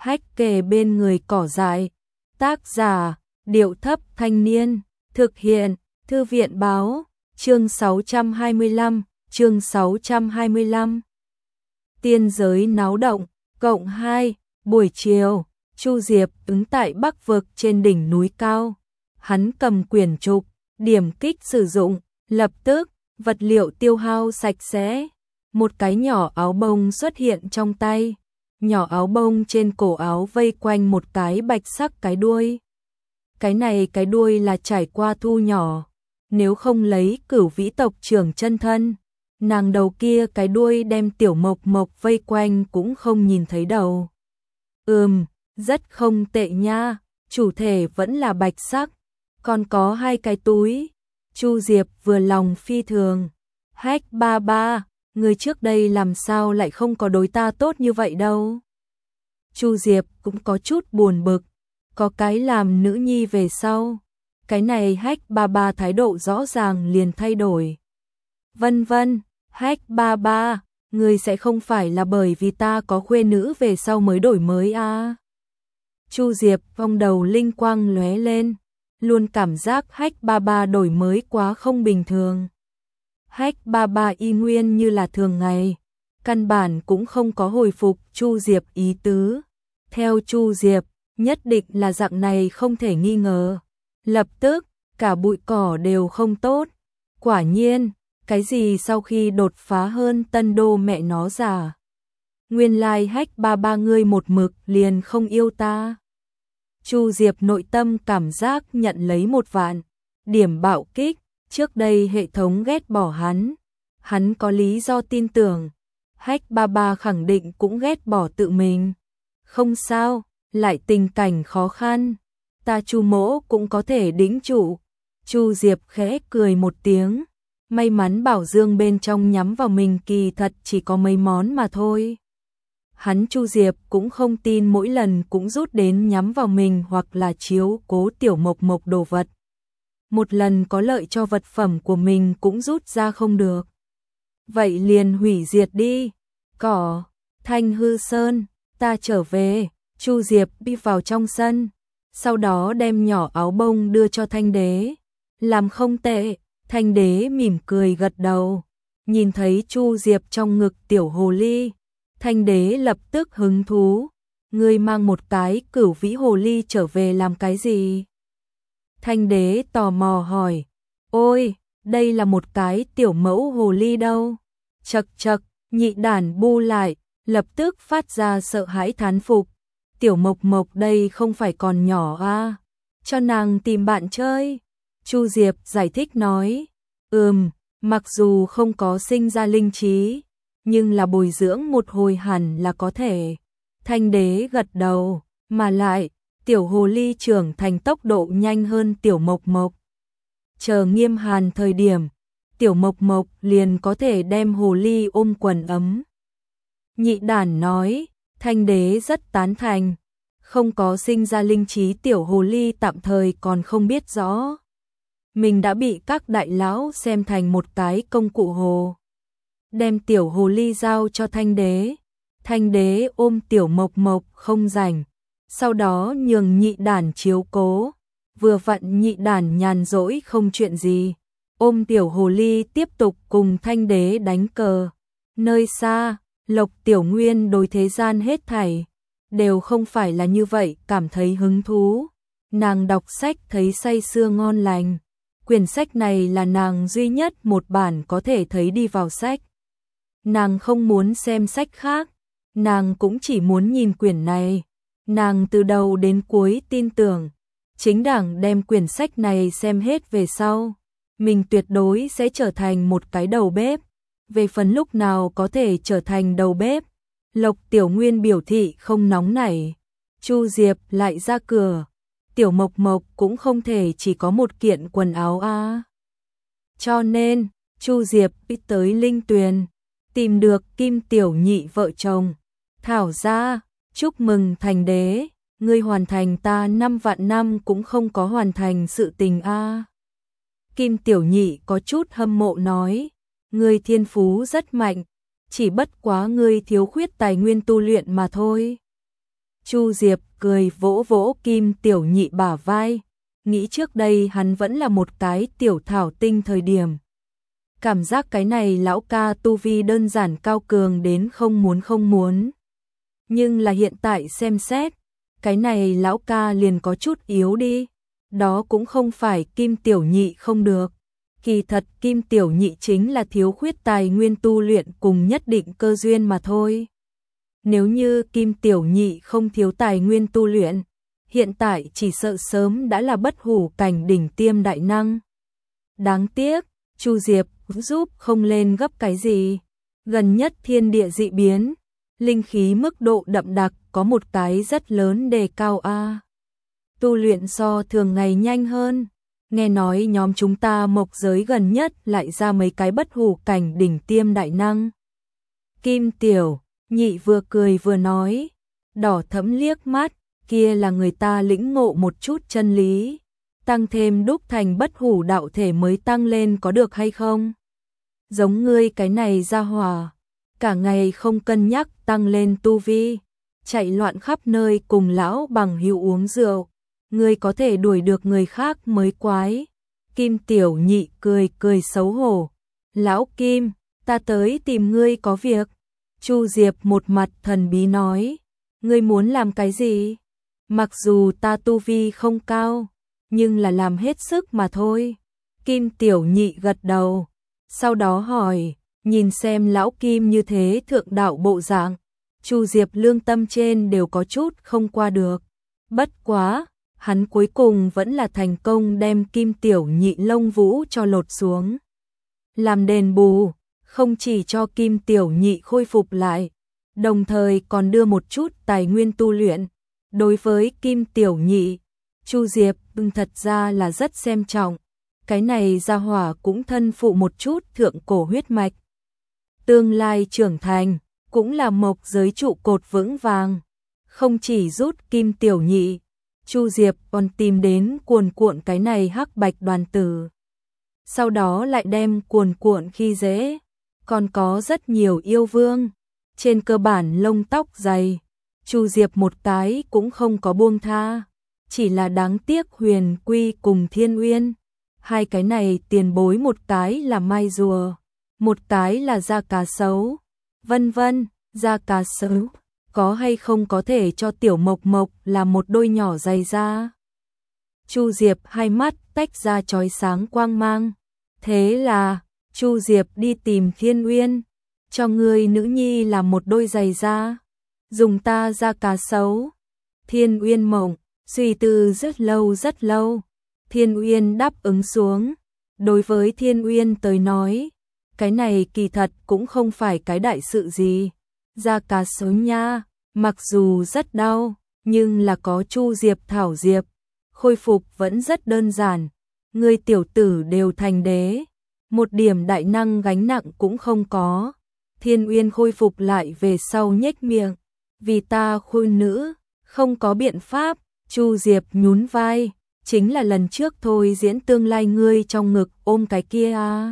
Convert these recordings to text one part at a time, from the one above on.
Hách kề bên người cỏ dại. Tác giả, Điệu Thấp Thanh Niên. Thực hiện, Thư viện Báo. Chương 625, chương 625. Tiên giới náo động, cộng 2, buổi chiều, Chu Diệp ứng tại Bắc vực trên đỉnh núi cao. Hắn cầm quyển trục, điểm kích sử dụng, lập tức, vật liệu tiêu hao sạch sẽ. Một cái nhỏ áo bông xuất hiện trong tay. Nhỏ áo bông trên cổ áo vây quanh một cái bạch sắc cái đuôi. Cái đuôi là trải qua thu nhỏ. Nếu không lấy Cửu Vĩ tộc trưởng chân thân, nàng đầu kia cái đuôi đem Tiểu Mộc Mộc vây quanh cũng không nhìn thấy đầu. Rất không tệ nha, chủ thể vẫn là bạch sắc, còn có 2 cái túi. Chu Diệp vừa lòng phi thường. Hách ba ba, người trước đây làm sao lại không có đối ta tốt như vậy đâu. Chu Diệp cũng có chút buồn bực, có cái làm nữ nhi về sau. Cái này Hách ba ba thái độ rõ ràng liền thay đổi. Vân vân, Hách ba ba, người sẽ không phải là bởi vì ta có khuê nữ về sau mới đổi mới à. Chu Diệp vòng đầu linh quang lóe lên, luôn cảm giác Hách ba ba đổi mới quá không bình thường. Hách ba ba y nguyên như là thường ngày, căn bản cũng không có hồi phục Chu Diệp ý tứ. Theo Chu Diệp, nhất định là dạng này không thể nghi ngờ. Lập tức, cả bụi cỏ đều không tốt. Quả nhiên, cái gì sau khi đột phá hơn Tân Đô mẹ nó già. Nguyên lai Hách ba ba ngươi một mực liền không yêu ta. Chu Diệp nội tâm cảm giác nhận lấy 1 vạn điểm bạo kích. Trước đây hệ thống ghét bỏ hắn. Hắn có lý do tin tưởng. Hách ba ba khẳng định cũng ghét bỏ tự mình. Không sao, lại tình cảnh khó khăn. Ta Chu mỗ cũng có thể đĩnh trụ. Chu Diệp khẽ cười một tiếng. May mắn bảo dương bên trong nhắm vào mình kỳ thật chỉ có mấy món mà thôi. Hắn Chu Diệp cũng không tin mỗi lần cũng rút đến nhắm vào mình hoặc là chiếu cố Tiểu Mộc Mộc đồ vật. Một lần có lợi cho vật phẩm của mình cũng rút ra không được. Vậy liền hủy diệt đi. Cỏ, Thanh Hư Sơn, ta trở về. Chu Diệp đi vào trong sân, sau đó đem nhỏ áo bông đưa cho Thanh Đế. Làm không tệ. Thanh Đế mỉm cười gật đầu. Nhìn thấy Chu Diệp trong ngực tiểu hồ ly, Thanh Đế lập tức hứng thú. Ngươi mang một cái Cửu Vĩ hồ ly trở về làm cái gì? Thanh Đế tò mò hỏi. Ôi, đây là một cái tiểu mẫu hồ ly đâu. Chậc chậc, nhị đản bu lại, lập tức phát ra sợ hãi thán phục. Tiểu Mộc Mộc đây không phải còn nhỏ à? Cho nàng tìm bạn chơi. Chu Diệp giải thích nói. Mặc dù không có sinh ra linh trí, nhưng là bồi dưỡng một hồi hẳn là có thể. Thanh Đế gật đầu, mà lại, tiểu hồ ly trưởng thành tốc độ nhanh hơn Tiểu Mộc Mộc. Chờ nghiêm hàn thời điểm, Tiểu Mộc Mộc liền có thể đem hồ ly ôm quần ấm. Nhị đản nói. Thanh Đế rất tán thành. Không có sinh ra linh trí tiểu hồ ly tạm thời còn không biết rõ. Mình đã bị các đại lão xem thành một cái công cụ hồ. Đem tiểu hồ ly giao cho Thanh Đế. Thanh Đế ôm Tiểu Mộc Mộc không rảnh. Sau đó nhường nhị đản chiếu cố. Vừa vặn nhị đản nhàn rỗi không chuyện gì. Ôm tiểu hồ ly tiếp tục cùng Thanh Đế đánh cờ. Nơi xa, Lộc Tiểu Nguyên đối thế gian hết thảy đều không phải là như vậy, cảm thấy hứng thú. Nàng đọc sách thấy say sưa ngon lành. Quyển sách này là nàng duy nhất một bản có thể thấy đi vào sách. Nàng không muốn xem sách khác, nàng cũng chỉ muốn nhìn quyển này. Nàng từ đầu đến cuối tin tưởng, chính đảng đem quyển sách này xem hết về sau, mình tuyệt đối sẽ trở thành một cái đầu bếp. Về phần lúc nào có thể trở thành đầu bếp, Lộc Tiểu Nguyên biểu thị không nóng nảy. Chu Diệp lại ra cửa. Tiểu Mộc Mộc cũng không thể chỉ có một kiện quần áo a. Cho nên, Chu Diệp đi tới Linh Tuyền, tìm được Kim Tiểu Nhị vợ chồng. Thảo ra, chúc mừng Thanh Đế, ngươi hoàn thành ta 5 vạn năm cũng không có hoàn thành sự tình a. Kim Tiểu Nhị có chút hâm mộ nói. Ngươi thiên phú rất mạnh, chỉ bất quá ngươi thiếu khuyết tài nguyên tu luyện mà thôi. Chu Diệp cười vỗ vỗ Kim Tiểu Nhị bả vai, nghĩ trước đây hắn vẫn là một cái tiểu thảo tinh thời điểm. Cảm giác cái này lão ca tu vi đơn giản cao cường đến không muốn. Nhưng là hiện tại xem xét, cái này lão ca liền có chút yếu đi. Đó cũng không phải Kim Tiểu Nhị không được. Kỳ thật Kim Tiểu Nhị chính là thiếu khuyết tài nguyên tu luyện cùng nhất định cơ duyên mà thôi. Nếu như Kim Tiểu Nhị không thiếu tài nguyên tu luyện, hiện tại chỉ sợ sớm đã là bất hủ cảnh đỉnh tiêm đại năng. Đáng tiếc, Chu Diệp giúp không lên gấp cái gì. Gần nhất thiên địa dị biến, linh khí mức độ đậm đặc có một cái rất lớn đề cao a. Tu luyện so thường ngày nhanh hơn. Nghe nói nhóm chúng ta mộc giới gần nhất lại ra mấy cái bất hủ cảnh đỉnh tiêm đại năng. Kim Tiểu Nhị vừa cười vừa nói, đỏ thẫm liếc mắt, kia là người ta lĩnh ngộ một chút chân lý, tăng thêm đúc thành bất hủ đạo thể mới tăng lên có được hay không? Giống ngươi cái này ra hỏa, cả ngày không cân nhắc tăng lên tu vi, chạy loạn khắp nơi cùng lão bằng hữu uống rượu, ngươi có thể đuổi được người khác mới quái. Kim Tiểu Nhị cười cười xấu hổ, lão Kim, ta tới tìm ngươi có việc. Chu Diệp một mặt thần bí nói, ngươi muốn làm cái gì? Mặc dù ta tu vi không cao, nhưng là làm hết sức mà thôi. Kim Tiểu Nhị gật đầu, sau đó hỏi, nhìn xem lão Kim như thế thượng đạo bộ dạng, Chu Diệp lương tâm trên đều có chút không qua được. Bất quá, hắn cuối cùng vẫn là thành công đem Kim Tiểu Nhị lông vũ cho lột xuống. Làm đền bù, không chỉ cho Kim Tiểu Nhị khôi phục lại, đồng thời còn đưa một chút tài nguyên tu luyện. Đối với Kim Tiểu Nhị, Chu Diệp thật ra là rất xem trọng. Cái này gia hỏa cũng thân phụ một chút thượng cổ huyết mạch. Tương lai trưởng thành, cũng là mộc giới trụ cột vững vàng. Không chỉ rút Kim Tiểu Nhị, Chu Diệp còn tìm đến cuồn cuộn cái này hắc bạch đoàn tử. Sau đó lại đem cuồn cuộn khi dễ. Còn có rất nhiều yêu vương. Trên cơ bản lông tóc dày, Chu Diệp một cái cũng không có buông tha. Chỉ là đáng tiếc Huyền Quy cùng Thiên Uyên. Hai cái này tiền bối, một cái là mai rùa, một cái là da cá sấu. Vân vân, da cá sấu, có hay không có thể cho Tiểu Mộc Mộc là một đôi nhỏ giày da? Chu Diệp hai mắt tách ra chói sáng quang mang. Thế là, Chu Diệp đi tìm Thiên Uyên, cho người nữ nhi làm một đôi giày da, dùng ta da cá sấu. Thiên Uyên mộng, suy tư rất lâu. Thiên Uyên đáp ứng xuống. Đối với Thiên Uyên tới nói, cái này kỳ thật cũng không phải cái đại sự gì. Da cá sấu nha, mặc dù rất đau, nhưng là có Chu Diệp thảo diệp, khôi phục vẫn rất đơn giản. Người tiểu tử đều thành đế, một điểm đại năng gánh nặng cũng không có. Thiên Uyên khôi phục lại về sau nhếch miệng, vì ta khôi nữ, không có biện pháp. Chu Diệp nhún vai, chính là lần trước thôi diễn tương lai ngươi trong ngực ôm cái kia à?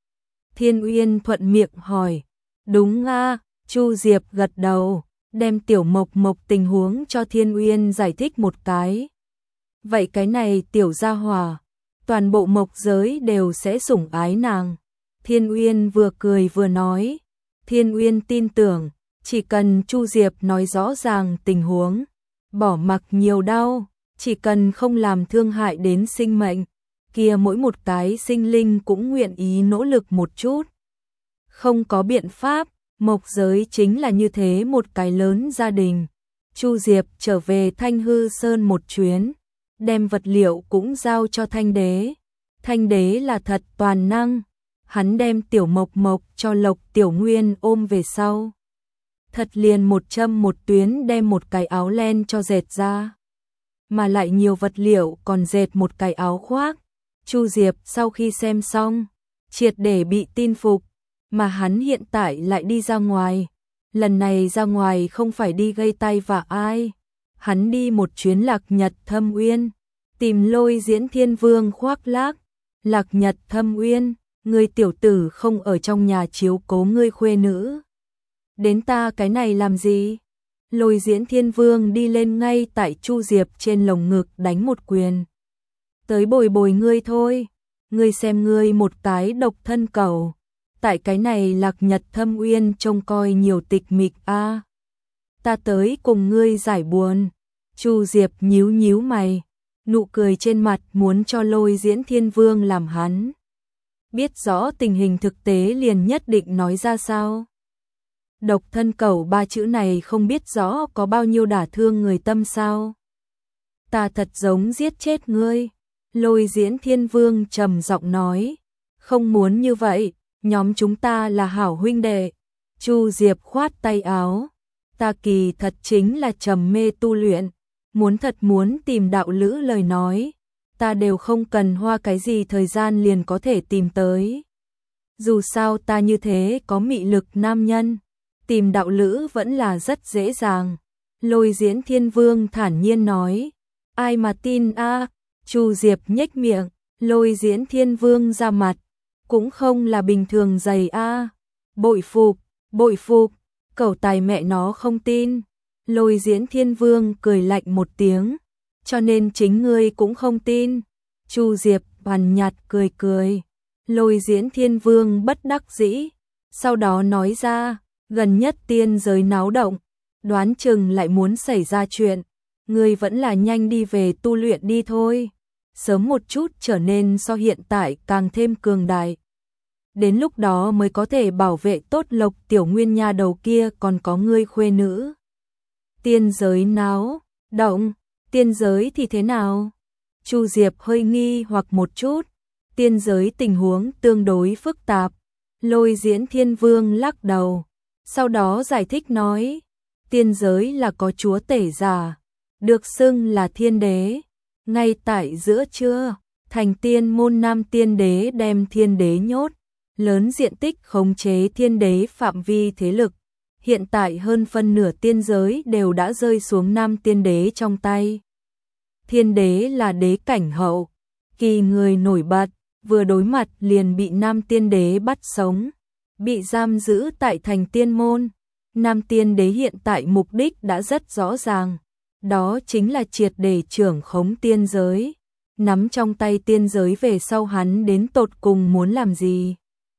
Thiên Uyên thuận miệng hỏi, đúng à? Chu Diệp gật đầu, đem Tiểu Mộc Mộc tình huống cho Thiên Uyên giải thích một cái. Vậy cái này tiểu gia hỏa, toàn bộ mộc giới đều sẽ sủng ái nàng. Thiên Uyên vừa cười vừa nói. Thiên Uyên tin tưởng, chỉ cần Chu Diệp nói rõ ràng tình huống, bỏ mặc nhiều đau, chỉ cần không làm thương hại đến sinh mệnh, kia mỗi một cái sinh linh cũng nguyện ý nỗ lực một chút. Không có biện pháp, mộc giới chính là như thế một cái lớn gia đình. Chu Diệp trở về Thanh Hư Sơn một chuyến, đem vật liệu cũng giao cho Thanh Đế. Thanh Đế là thật toàn năng, hắn đem Tiểu Mộc Mộc cho Lộc Tiểu Nguyên ôm về sau. Thật liền một châm một tuyến đem một cái áo len cho dệt ra, mà lại nhiều vật liệu còn dệt một cái áo khoác. Chu Diệp sau khi xem xong, triệt để bị tin phục, mà hắn hiện tại lại đi ra ngoài. Lần này ra ngoài không phải đi gây tay vạ ai, hắn đi một chuyến Lạc Nhật Thâm Uyên, tìm Lôi Diễn Thiên Vương khoác lác. Lạc Nhật Thâm Uyên, ngươi tiểu tử không ở trong nhà chiếu cố ngươi khuê nữ, đến ta cái này làm gì? Lôi Diễn Thiên Vương đi lên ngay tại Chu Diệp trên lồng ngực đánh một quyền. Tới bồi bồi ngươi thôi, ngươi xem ngươi một cái độc thân cẩu, tại cái này Lạc Nhật Thâm Uyên trông coi nhiều tịch mịch a. Ta tới cùng ngươi giải buồn. Chu Diệp nhíu nhíu mày, nụ cười trên mặt muốn cho Lôi Diễn Thiên Vương làm hắn biết rõ tình hình thực tế liền nhất định nói ra sao. Độc thân cẩu ba chữ này không biết rõ có bao nhiêu đả thương người tâm sao. Ta thật giống giết chết ngươi. Lôi Diễn Thiên Vương trầm giọng nói, không muốn như vậy, nhóm chúng ta là hảo huynh đệ. Chu Diệp khoát tay áo, ta kỳ thật chính là trầm mê tu luyện, muốn tìm đạo lữ lời nói, ta đều không cần hoa cái gì thời gian liền có thể tìm tới. Dù sao ta như thế có mị lực nam nhân, tìm đạo lữ vẫn là rất dễ dàng. Lôi Diễn Thiên Vương thản nhiên nói, ai mà tin a? Chu Diệp nhếch miệng, Lôi Diễn Thiên Vương ra mặt, cũng không là bình thường dày a. Bội phục, cẩu tài mẹ nó không tin. Lôi Diễn Thiên Vương cười lạnh một tiếng, cho nên chính ngươi cũng không tin. Chu Diệp nhàn nhạt cười. Lôi Diễn Thiên Vương bất đắc dĩ, sau đó nói ra, gần nhất tiên giới náo động, đoán chừng lại muốn xảy ra chuyện, ngươi vẫn là nhanh đi về tu luyện đi thôi, sớm một chút trở nên so hiện tại càng thêm cường đại. Đến lúc đó mới có thể bảo vệ tốt Lộc Tiểu Nguyên nha đầu kia còn có ngươi khuê nữ. Tiên giới náo động, tiên giới thì thế nào? Chu Diệp hơi nghi hoặc một chút, tiên giới tình huống tương đối phức tạp. Lôi Diễn Thiên Vương lắc đầu, sau đó giải thích nói, tiên giới là có chúa tể giả, được xưng là thiên đế. Ngay tại giữa trưa, thành tiên môn Nam Tiên Đế đem thiên đế nhốt, lớn diện tích khống chế thiên đế phạm vi thế lực. Hiện tại hơn phân nửa tiên giới đều đã rơi xuống Nam Tiên Đế trong tay. Thiên đế là đế cảnh hậu, kỳ người nổi bật, vừa đối mặt liền bị Nam Tiên Đế bắt sống, bị giam giữ tại thành tiên môn. Nam Tiên Đế hiện tại mục đích đã rất rõ ràng, đó chính là triệt để trưởng khống tiên giới, nắm trong tay tiên giới về sau hắn đến tột cùng muốn làm gì.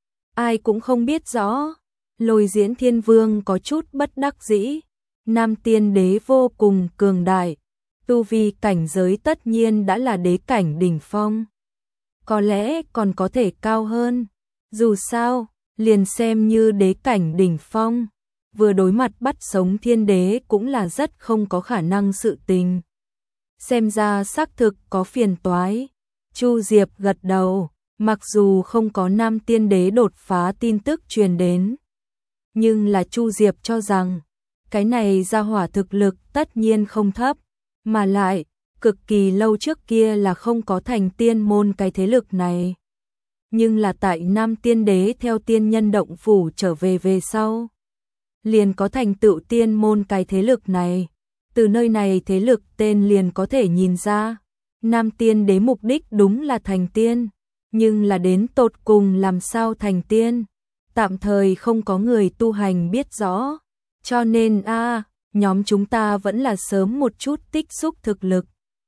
Ai cũng không biết rõ. Lôi Diễn Thiên Vương có chút bất đắc dĩ, Nam Tiên Đế vô cùng cường đại, tu vi cảnh giới tất nhiên đã là đế cảnh đỉnh phong, có lẽ còn có thể cao hơn. Dù sao, liền xem như đế cảnh đỉnh phong, vừa đối mặt bắt sống thiên đế cũng là rất không có khả năng sự tình. Xem ra xác thực có phiền toái. Chu Diệp gật đầu, mặc dù không có Nam Tiên Đế đột phá tin tức truyền đến, nhưng là Chu Diệp cho rằng, cái này ra hỏa thực lực tất nhiên không thấp, mà lại, cực kỳ lâu trước kia là không có thành tiên môn cái thế lực này. Nhưng là tại Nam Tiên Đế theo tiên nhân động phủ trở về sau, liền có thành tựu tiên môn cái thế lực này. Từ nơi này thế lực tên liền có thể nhìn ra, Nam Tiên Đế mục đích đúng là thành tiên, nhưng là đến tột cùng làm sao thành tiên, tạm thời không có người tu hành biết rõ, cho nên nhóm chúng ta vẫn là sớm một chút tích xúc thực lực.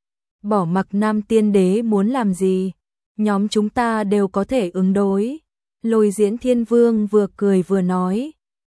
Bỏ mặc Nam Tiên Đế muốn làm gì, nhóm chúng ta đều có thể ứng đối. Lôi Diễn Thiên Vương vừa cười vừa nói,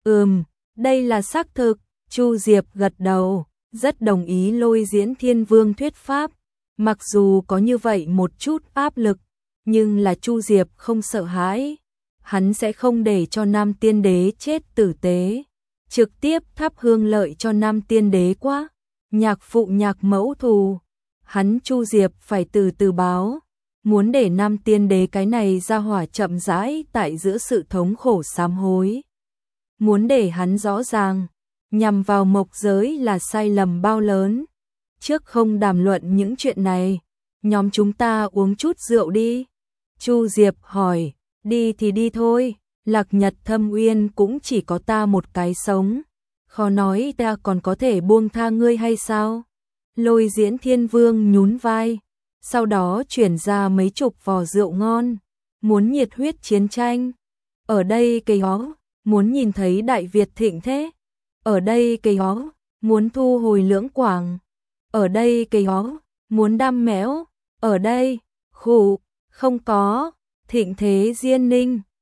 đây là xác thực. Chu Diệp gật đầu, rất đồng ý Lôi Diễn Thiên Vương thuyết pháp, mặc dù có như vậy một chút áp lực, nhưng là Chu Diệp không sợ hãi, hắn sẽ không để cho Nam Tiên Đế chết tử tế, trực tiếp thắp hương lợi cho Nam Tiên Đế quá. Nhạc phụ nhạc mẫu thù, hắn Chu Diệp phải từ từ báo, muốn để Nam Tiên Đế cái này ra hỏa chậm rãi tại giữa sự thống khổ sám hối, muốn để hắn rõ ràng, nhằm vào mộc giới là sai lầm bao lớn. Trước không đàm luận những chuyện này, nhóm chúng ta uống chút rượu đi. Chu Diệp hỏi, đi thì đi thôi, Lạc Nhật Thâm Uyên cũng chỉ có ta một cái sống, khó nói ta còn có thể buông tha ngươi hay sao? Lôi Diễn Thiên Vương nhún vai, sau đó chuyển ra mấy chục vò rượu ngon, muốn nhiệt huyết chiến tranh. Ở đây cây ó, muốn nhìn thấy Đại Việt thịnh thế. Ở đây cây ó, muốn thu hồi Lưỡng Quảng, ở đây cây ó, muốn đăm mẽo, ở đây, khụ, không có, Thịnh Thế Diên Ninh,